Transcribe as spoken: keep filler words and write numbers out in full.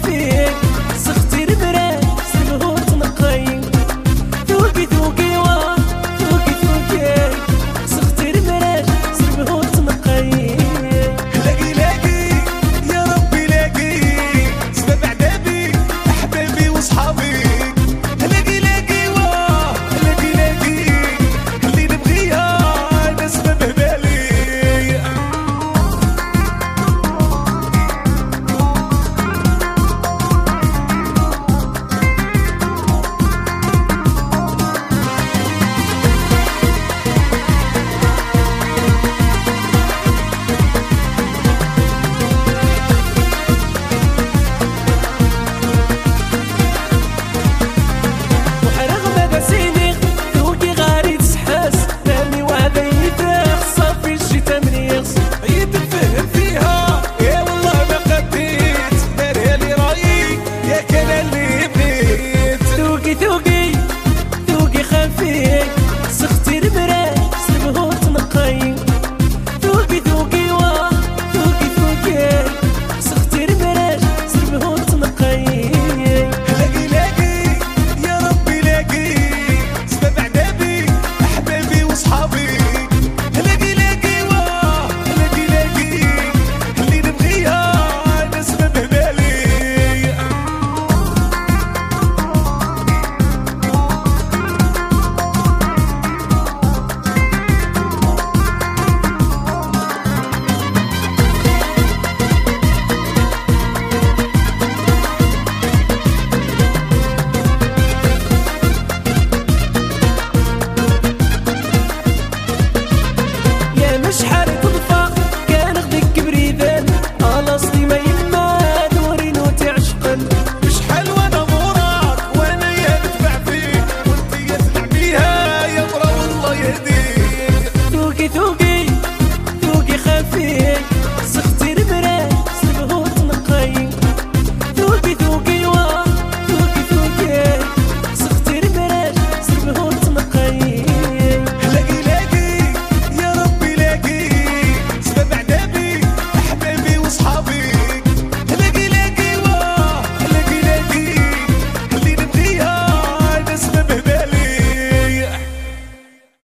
خفيف سختي المراج سلبه تنقي ذوقي ذوقي واه ذوقي ذوقي سختي المراج سلبه تنقي لاقي لاقي يا ربي لاقي سبب عذابي احبابي وصحابي لاقي لاقي واه لاقي لاقي اللي نبغيها انا سبب بالي سختي المراج سلبه تنقي ذوقي ذوقي واه ذوقي ذوقي سختي المراج سلبه تنقي لاقي لاقي يا ربي لاقي سبب عذابي احبابي وصحابي لاقي لاقي واه لاقي لاقي اللي نبغيها انا سبب بالي شحال تضفى كان خدك بريدان الاصلي ما يما دورين وتعشقن شحال وانا موراك وانا يا نتبع فيك وانت يا تبع بيها يا مرا والله يهديك